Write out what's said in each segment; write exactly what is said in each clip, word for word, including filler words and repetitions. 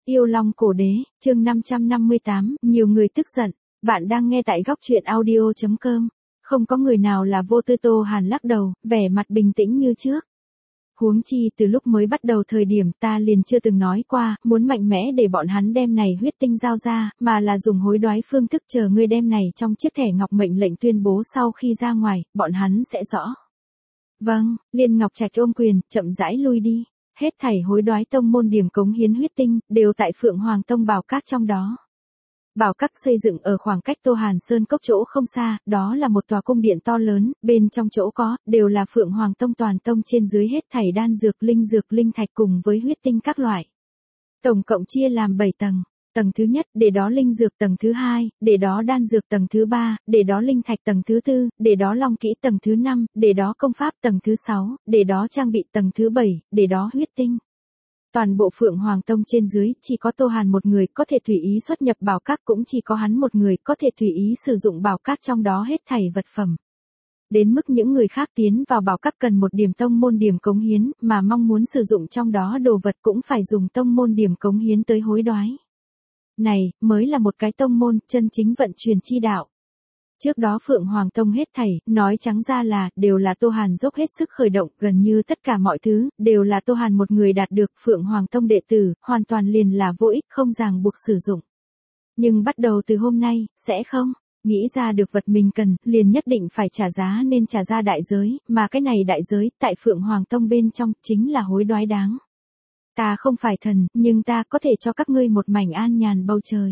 Yêu Long Cổ Đế, chương năm trăm năm mươi tám, nhiều người tức giận. Bạn đang nghe tại góc truyện audio chấm com. Không có người nào là vô tư. Tô Hàn lắc đầu, vẻ mặt bình tĩnh như trước. Huống chi từ lúc mới bắt đầu thời điểm ta liền chưa từng nói qua, muốn mạnh mẽ để bọn hắn đem này huyết tinh giao ra, mà là dùng hối đoái phương thức chờ ngươi đem này trong chiếc thẻ ngọc mệnh lệnh tuyên bố sau khi ra ngoài, bọn hắn sẽ rõ. Vâng, Liên Ngọc Trạch ôm quyền, chậm rãi lui đi. Hết thảy hối đoái tông môn điểm cống hiến huyết tinh, đều tại Phượng Hoàng Tông Bảo Các trong đó. Bảo Các xây dựng ở khoảng cách Tô Hàn Sơn Cốc chỗ không xa, đó là một tòa cung điện to lớn, bên trong chỗ có, đều là Phượng Hoàng Tông toàn tông trên dưới hết thảy đan dược, linh dược, linh thạch cùng với huyết tinh các loại. Tổng cộng chia làm bảy tầng. Tầng thứ nhất, để đó linh dược tầng thứ hai, để đó đan dược tầng thứ ba, để đó linh thạch tầng thứ tư, để đó long kỹ tầng thứ năm, để đó công pháp tầng thứ sáu, để đó trang bị tầng thứ bảy, để đó huyết tinh. Toàn bộ Phượng Hoàng Tông trên dưới, chỉ có Tô Hàn một người có thể tùy ý xuất nhập Bảo Các, cũng chỉ có hắn một người có thể tùy ý sử dụng Bảo Các trong đó hết thảy vật phẩm. Đến mức những người khác tiến vào Bảo Các cần một điểm tông môn điểm cống hiến, mà mong muốn sử dụng trong đó đồ vật cũng phải dùng tông môn điểm cống hiến tới hối đoái. Này, mới là một cái tông môn, chân chính vận truyền chi đạo. Trước đó Phượng Hoàng Tông hết thảy, nói trắng ra là, đều là Tô Hàn dốc hết sức khởi động, gần như tất cả mọi thứ, đều là Tô Hàn một người đạt được. Phượng Hoàng Tông đệ tử, hoàn toàn liền là vô ích, không ràng buộc sử dụng. Nhưng bắt đầu từ hôm nay, sẽ không, nghĩ ra được vật mình cần, liền nhất định phải trả giá nên trả ra đại giới, mà cái này đại giới, tại Phượng Hoàng Tông bên trong, chính là hối đoái đáng. Ta không phải thần, nhưng ta có thể cho các ngươi một mảnh an nhàn bầu trời.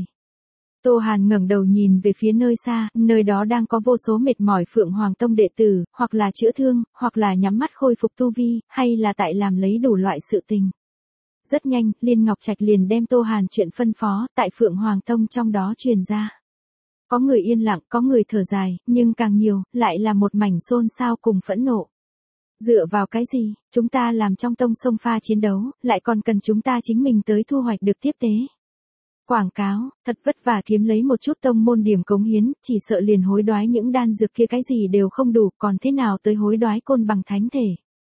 Tô Hàn ngẩng đầu nhìn về phía nơi xa, nơi đó đang có vô số mệt mỏi Phượng Hoàng Tông đệ tử, hoặc là chữa thương, hoặc là nhắm mắt khôi phục tu vi, hay là tại làm lấy đủ loại sự tình. Rất nhanh, Liên Ngọc Trạch liền đem Tô Hàn chuyện phân phó, tại Phượng Hoàng Tông trong đó truyền ra. Có người yên lặng, có người thở dài, nhưng càng nhiều, lại là một mảnh xôn xao cùng phẫn nộ. Dựa vào cái gì, chúng ta làm trong tông sông pha chiến đấu, lại còn cần chúng ta chính mình tới thu hoạch được tiếp tế. Quảng cáo, thật vất vả kiếm lấy một chút tông môn điểm cống hiến, chỉ sợ liền hối đoái những đan dược kia cái gì đều không đủ, còn thế nào tới hối đoái côn bằng thánh thể.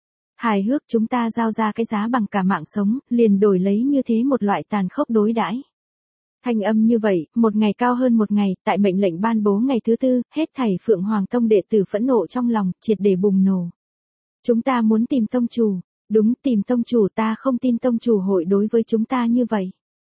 Hài hước, chúng ta giao ra cái giá bằng cả mạng sống, liền đổi lấy như thế một loại tàn khốc đối đãi. Thanh âm như vậy, một ngày cao hơn một ngày, tại mệnh lệnh ban bố ngày thứ tư, hết thảy Phượng Hoàng Tông đệ tử phẫn nộ trong lòng, triệt để bùng nổ. Chúng ta muốn tìm tông chủ, đúng, tìm tông chủ, ta không tin tông chủ hội đối với chúng ta như vậy.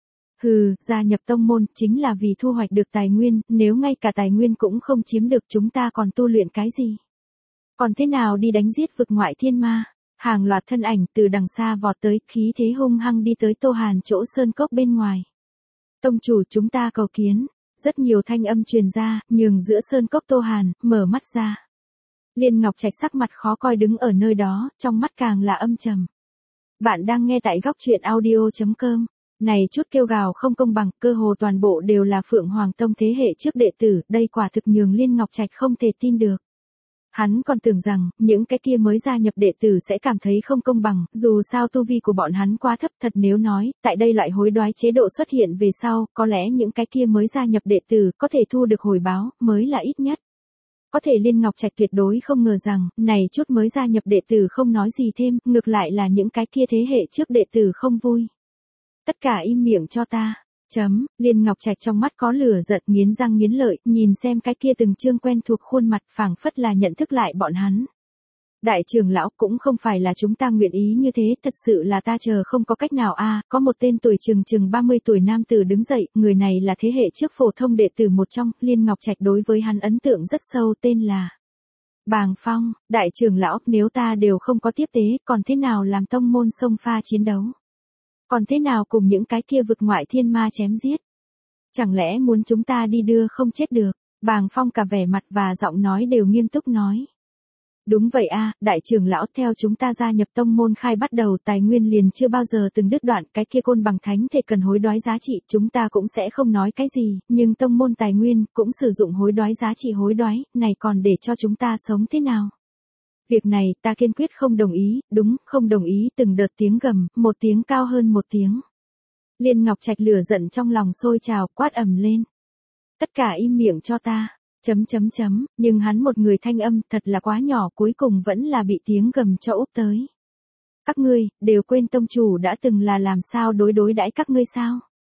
Hừ, gia nhập tông môn, chính là vì thu hoạch được tài nguyên, nếu ngay cả tài nguyên cũng không chiếm được chúng ta còn tu luyện cái gì? Còn thế nào đi đánh giết vực ngoại thiên ma? Hàng loạt thân ảnh từ đằng xa vọt tới, khí thế hung hăng đi tới Tô Hàn chỗ sơn cốc bên ngoài. Tông chủ, chúng ta cầu kiến. Rất nhiều thanh âm truyền ra, nhường giữa sơn cốc Tô Hàn, mở mắt ra. Liên Ngọc Trạch sắc mặt khó coi đứng ở nơi đó, trong mắt càng là âm trầm. Bạn đang nghe tại góc truyện audio chấm com. Này chút kêu gào không công bằng, cơ hồ toàn bộ đều là Phượng Hoàng Tông thế hệ trước đệ tử, đây quả thực nhường Liên Ngọc Trạch không thể tin được. Hắn còn tưởng rằng, những cái kia mới gia nhập đệ tử sẽ cảm thấy không công bằng, dù sao tu vi của bọn hắn quá thấp thật, nếu nói, tại đây loại hối đoái chế độ xuất hiện về sau, có lẽ những cái kia mới gia nhập đệ tử có thể thu được hồi báo, mới là ít nhất. Có thể Liên Ngọc Trạch tuyệt đối không ngờ rằng, này chút mới gia nhập đệ tử không nói gì thêm, ngược lại là những cái kia thế hệ trước đệ tử không vui. Tất cả im miệng cho ta. Chấm, Liên Ngọc Trạch trong mắt có lửa giận, nghiến răng nghiến lợi, nhìn xem cái kia từng trương quen thuộc khuôn mặt, phảng phất là nhận thức lại bọn hắn. Đại trưởng lão, cũng không phải là chúng ta nguyện ý như thế, thật sự là ta chờ không có cách nào a. À, có một tên tuổi chừng chừng ba mươi tuổi nam tử đứng dậy, người này là thế hệ trước phổ thông đệ tử một trong, Liên Ngọc Trạch đối với hắn ấn tượng rất sâu, tên là Bàng Phong. Đại trưởng lão, nếu ta đều không có tiếp tế, còn thế nào làm tông môn sông pha chiến đấu? Còn thế nào cùng những cái kia vực ngoại thiên ma chém giết? Chẳng lẽ muốn chúng ta đi đưa không chết được? Bàng Phong cả vẻ mặt và giọng nói đều nghiêm túc nói. Đúng vậy a, đại trưởng lão, theo chúng ta gia nhập tông môn khai bắt đầu, tài nguyên liền chưa bao giờ từng đứt đoạn, cái kia côn bằng thánh thể cần hối đoái giá trị, chúng ta cũng sẽ không nói cái gì, nhưng tông môn tài nguyên cũng sử dụng hối đoái giá trị hối đoái, này còn để cho chúng ta sống thế nào? Việc này, ta kiên quyết không đồng ý, đúng, không đồng ý, từng đợt tiếng gầm, một tiếng cao hơn một tiếng. Liên Ngọc Trạch lửa giận trong lòng sôi trào, quát ầm lên. Tất cả im miệng cho ta. Chấm chấm chấm, nhưng hắn một người thanh âm thật là quá nhỏ, cuối cùng vẫn là bị tiếng gầm cho úp tới. Các ngươi, đều quên tông chủ đã từng là làm sao đối đối đãi các ngươi sao?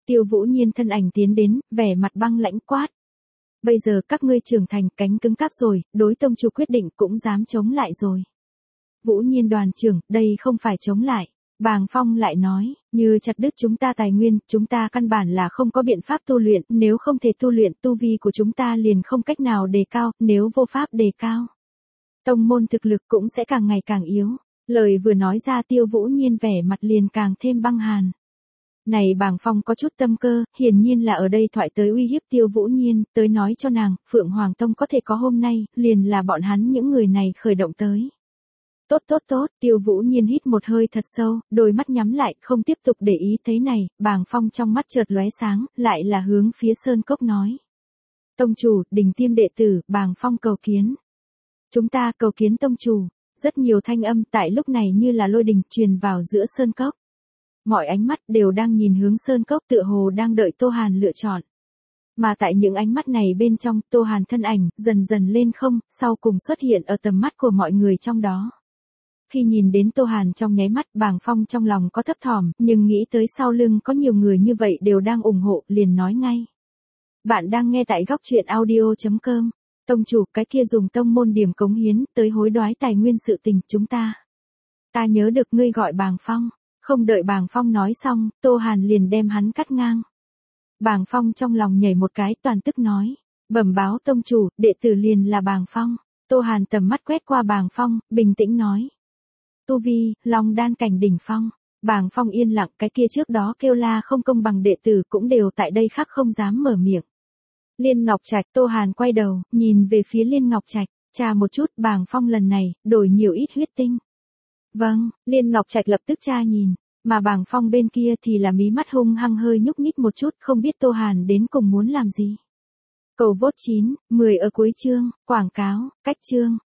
Tiêu Vũ Nhiên thân ảnh tiến đến, vẻ mặt băng lãnh quát. Bây giờ các ngươi trưởng thành, cánh cứng cáp rồi, đối tông chủ quyết định cũng dám chống lại rồi. Vũ Nhiên đoàn trưởng, đây không phải chống lại. Bàng Phong lại nói, như chặt đứt chúng ta tài nguyên, chúng ta căn bản là không có biện pháp tu luyện, nếu không thể tu luyện, tu vi của chúng ta liền không cách nào đề cao, nếu vô pháp đề cao. Tông môn thực lực cũng sẽ càng ngày càng yếu. Lời vừa nói ra Tiêu Vũ Nhiên vẻ mặt liền càng thêm băng hàn. Này Bàng Phong có chút tâm cơ, hiển nhiên là ở đây thoại tới uy hiếp Tiêu Vũ Nhiên, tới nói cho nàng, Phượng Hoàng Tông có thể có hôm nay, liền là bọn hắn những người này khởi động tới. Tốt tốt tốt, Tiêu Vũ Nhiên hít một hơi thật sâu, đôi mắt nhắm lại, không tiếp tục để ý thấy này, Bàng Phong trong mắt chợt lóe sáng, lại là hướng phía Sơn Cốc nói. Tông chủ, Đình Tiêm đệ tử, Bàng Phong cầu kiến. Chúng ta cầu kiến tông chủ, rất nhiều thanh âm tại lúc này như là lôi đình truyền vào giữa Sơn Cốc. Mọi ánh mắt đều đang nhìn hướng Sơn Cốc tựa hồ đang đợi Tô Hàn lựa chọn. Mà tại những ánh mắt này bên trong, Tô Hàn thân ảnh, dần dần lên không, sau cùng xuất hiện ở tầm mắt của mọi người trong đó. Khi nhìn đến Tô Hàn trong nháy mắt, Bàng Phong trong lòng có thấp thỏm, nhưng nghĩ tới sau lưng có nhiều người như vậy đều đang ủng hộ, liền nói ngay. Bạn đang nghe tại góc truyện audio chấm com. Tông chủ, cái kia dùng tông môn điểm cống hiến, tới hối đoái tài nguyên sự tình chúng ta. Ta nhớ được ngươi gọi Bàng Phong. Không đợi Bàng Phong nói xong, Tô Hàn liền đem hắn cắt ngang. Bàng Phong trong lòng nhảy một cái toàn tức nói. Bẩm báo tông chủ, đệ tử liền là Bàng Phong. Tô Hàn tầm mắt quét qua Bàng Phong, bình tĩnh nói. Tu vi, Long đan cảnh đỉnh phong. Bàng Phong yên lặng, cái kia trước đó kêu la không công bằng đệ tử cũng đều tại đây khác không dám mở miệng. Liên Ngọc Trạch, Tô Hàn quay đầu, nhìn về phía Liên Ngọc Trạch, tra một chút, Bàng Phong lần này, đổi nhiều ít huyết tinh. Vâng, Liên Ngọc Trạch lập tức tra nhìn, mà Bàng Phong bên kia thì là mí mắt hung hăng hơi nhúc nhích một chút, không biết Tô Hàn đến cùng muốn làm gì. Cầu vote chín, mười ở cuối chương, quảng cáo, cách chương.